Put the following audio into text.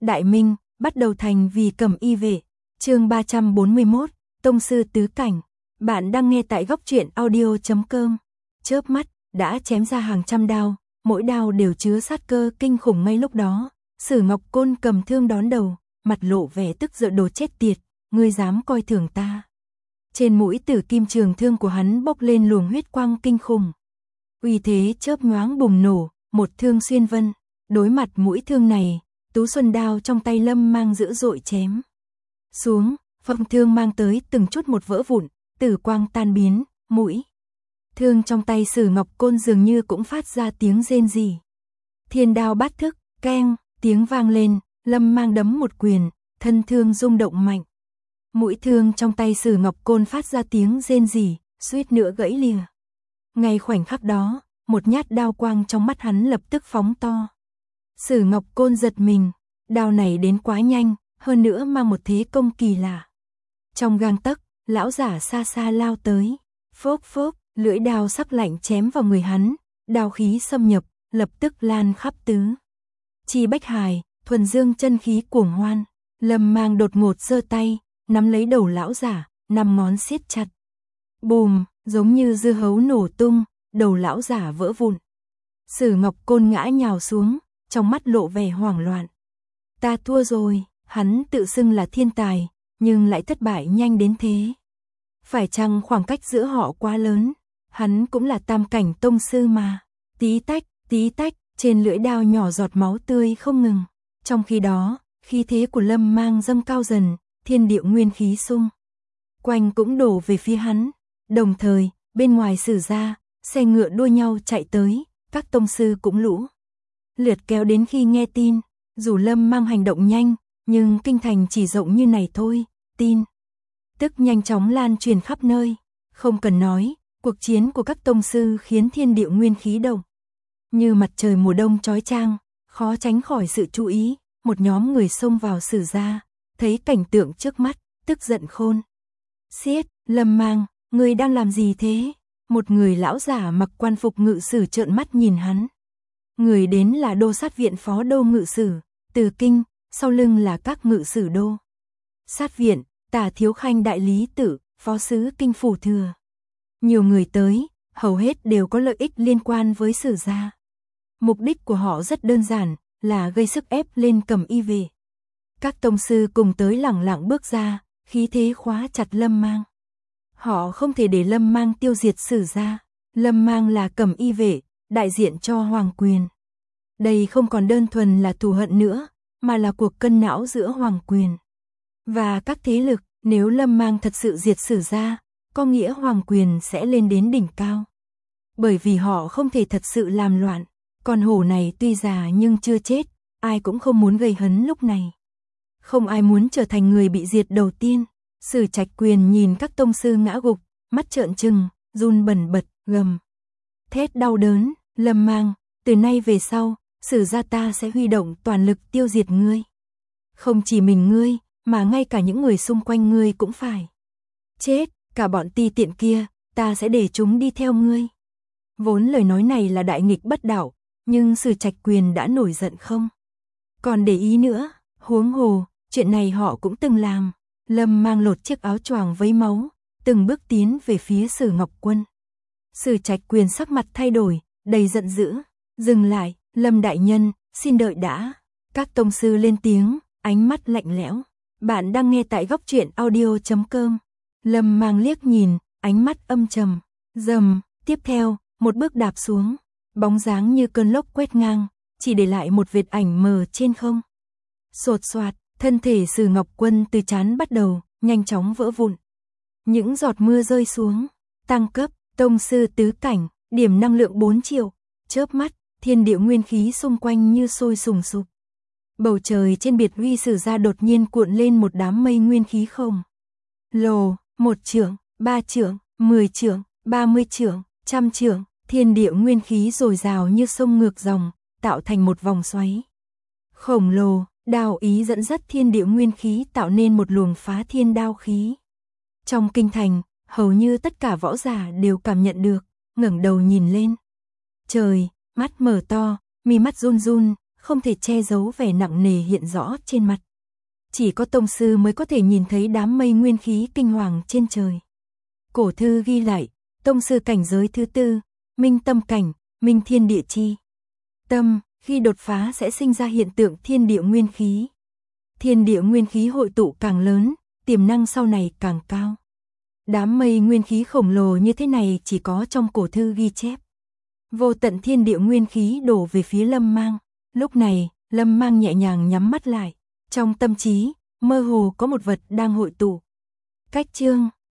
Đại Minh, bắt đầu thành vì Cẩm Y vệ. Chương 341, Tông sư tứ cảnh. Bạn đang nghe tại goctruyện audio.com. Chớp mắt, đã chém ra hàng trăm đao, mỗi đao đều chứa sát cơ kinh khủng. Ngay lúc đó, Sử Ngọc Côn cầm thương đón đầu, mặt lộ vẻ tức giận: đồ chết tiệt, ngươi dám coi thường ta. Trên mũi tử kim trường thương của hắn bốc lên luồng huyết quang kinh khủng. Uy thế chớp nhoáng bùng nổ, một thương xuyên vân. Đối mặt mũi thương này, Tú Xuân đao trong tay Lâm Mang dữ dội chém xuống, phong thương mang tới từng chút một vỡ vụn, tử quang tan biến, mũi thương trong tay Sử Ngọc Côn dường như cũng phát ra tiếng rên rỉ. Thiên đao bát thức, keng, tiếng vang lên, Lâm Mang đấm một quyền, thân thương rung động mạnh. Mũi thương trong tay Sử Ngọc Côn phát ra tiếng rên rỉ, suýt nữa gãy lìa. Ngay khoảnh khắc đó, một nhát đao quang trong mắt hắn lập tức phóng to. Sử Ngọc Côn giật mình, đao này đến quá nhanh, hơn nữa mang một thế công kỳ lạ. Trong gang tấc, lão giả xa xa lao tới, phốc phốc, lưỡi đao sắc lạnh chém vào người hắn, đao khí xâm nhập, lập tức lan khắp tứ chi bách hải, thuần dương chân khí cuồng hoan. Lâm Mang đột ngột giơ tay, nắm lấy đầu lão giả, năm ngón siết chặt. Bùm, giống như dưa hấu nổ tung, đầu lão giả vỡ vụn. Sử Ngọc Côn ngã nhào xuống, trong mắt lộ vẻ hoảng loạn. Ta thua rồi, hắn tự xưng là thiên tài, nhưng lại thất bại nhanh đến thế. Phải chăng khoảng cách giữa họ quá lớn? Hắn cũng là tam cảnh tông sư mà. Tí tách, trên lưỡi đao nhỏ giọt máu tươi không ngừng. Trong khi đó, khí thế của Lâm Mang dâng cao dần, thiên địa nguyên khí xung quanh cũng đổ về phía hắn. Đồng thời, bên ngoài Sử gia, xe ngựa đua nhau chạy tới, các tông sư cũng lũ lượt kéo đến. Khi nghe tin, dù Lâm Mang hành động nhanh, nhưng kinh thành chỉ rộng như này thôi, tin tức nhanh chóng lan truyền khắp nơi. Không cần nói, cuộc chiến của các tông sư khiến thiên địa nguyên khí động như mặt trời mùa đông chói chang, khó tránh khỏi sự chú ý. Một nhóm người xông vào Sử gia, thấy cảnh tượng trước mắt, tức giận khôn xiết. Lâm Mang, ngươi đang làm gì thế? Một người lão giả mặc quan phục ngự sử trợn mắt nhìn hắn. Người đến là đô sát viện phó đô ngự sử Từ Kinh, sau lưng là các ngự sử đô sát viện, Tả Thiếu Khanh đại lý tự, phó sứ Kinh phủ thừa. Nhiều người tới, hầu hết đều có lợi ích liên quan với Sử gia. Mục đích của họ rất đơn giản, là gây sức ép lên Cẩm Y vệ. Các tông sư cùng tới lẳng lặng bước ra, khí thế khóa chặt Lâm Mang. Họ không thể để Lâm Mang tiêu diệt Sử gia. Lâm Mang là Cẩm Y vệ, đại diện cho hoàng quyền. Đây không còn đơn thuần là thù hận nữa, mà là cuộc cân não giữa hoàng quyền và các thế lực. Nếu Lâm Mang thật sự diệt Sử gia, có nghĩa hoàng quyền sẽ lên đến đỉnh cao. Bởi vì họ không thể thật sự làm loạn. Con hổ này tuy già nhưng chưa chết, ai cũng không muốn gây hấn lúc này. Không ai muốn trở thành người bị diệt đầu tiên. Sử Trạch Quyền nhìn các tông sư ngã gục, mắt trợn trừng, run bần bật, gầm thét đau đớn: Lâm Mang, từ nay về sau, Sử gia ta sẽ huy động toàn lực tiêu diệt ngươi. Không chỉ mình ngươi, mà ngay cả những người xung quanh ngươi cũng phải chết. Cả bọn ti tiện kia, ta sẽ để chúng đi theo ngươi. Vốn lời nói này là đại nghịch bất đạo, nhưng Sử Trạch Quyền đã nổi giận không còn để ý nữa. Huống hồ, chuyện này họ cũng từng làm. Lâm Mang lột chiếc áo choàng vấy máu, từng bước tiến về phía Sử Ngọc Quân. Sử Trạch Quyền sắc mặt thay đổi, đầy giận dữ. Dừng lại, Lâm đại nhân, xin đợi đã. Các tông sư lên tiếng, ánh mắt lạnh lẽo. Bạn đang nghe tại goctruyện audio.com. Lâm Mang liếc nhìn, ánh mắt âm trầm. Rầm, tiếp theo, một bước đạp xuống, bóng dáng như cơn lốc quét ngang, chỉ để lại một vệt ảnh mờ trên không. Sột soạt, thân thể Sử Ngọc Quân từ trán bắt đầu nhanh chóng vỡ vụn. Những giọt mưa rơi xuống. Tăng cấp, tông sư tứ cảnh, điểm năng lượng 4 triệu. Chớp mắt, thiên địa nguyên khí xung quanh như sôi sùng sục. Bầu trời trên biệt huy Sử gia đột nhiên cuộn lên một đám mây nguyên khí khổng lồ. 1 trượng, 3 trượng, 10 trượng, 30 trượng, 100 trượng. Thiên địa nguyên khí dồi dào như sông ngược dòng, tạo thành một vòng xoáy khổng lồ. Đao ý dẫn dắt thiên địa nguyên khí tạo nên một luồng phá thiên đao khí. Trong kinh thành, hầu như tất cả võ giả đều cảm nhận được, ngẩng đầu nhìn lên trời, mắt mở to, mi mắt run run, không thể che giấu vẻ nặng nề hiện rõ trên mặt. Chỉ có tông sư mới có thể nhìn thấy đám mây nguyên khí kinh hoàng trên trời. Cổ thư ghi lại, tông sư cảnh giới thứ 4, minh tâm cảnh, minh thiên địa chi. Tâm, khi đột phá sẽ sinh ra hiện tượng thiên địa nguyên khí. Thiên địa nguyên khí hội tụ càng lớn, tiềm năng sau này càng cao. Đám mây nguyên khí khổng lồ như thế này chỉ có trong cổ thư ghi chép. Vô tận thiên địa nguyên khí đổ về phía Lâm Mang. Lúc này, Lâm Mang nhẹ nhàng nhắm mắt lại. Trong tâm trí, mơ hồ có một vật đang hội tụ. Cách chương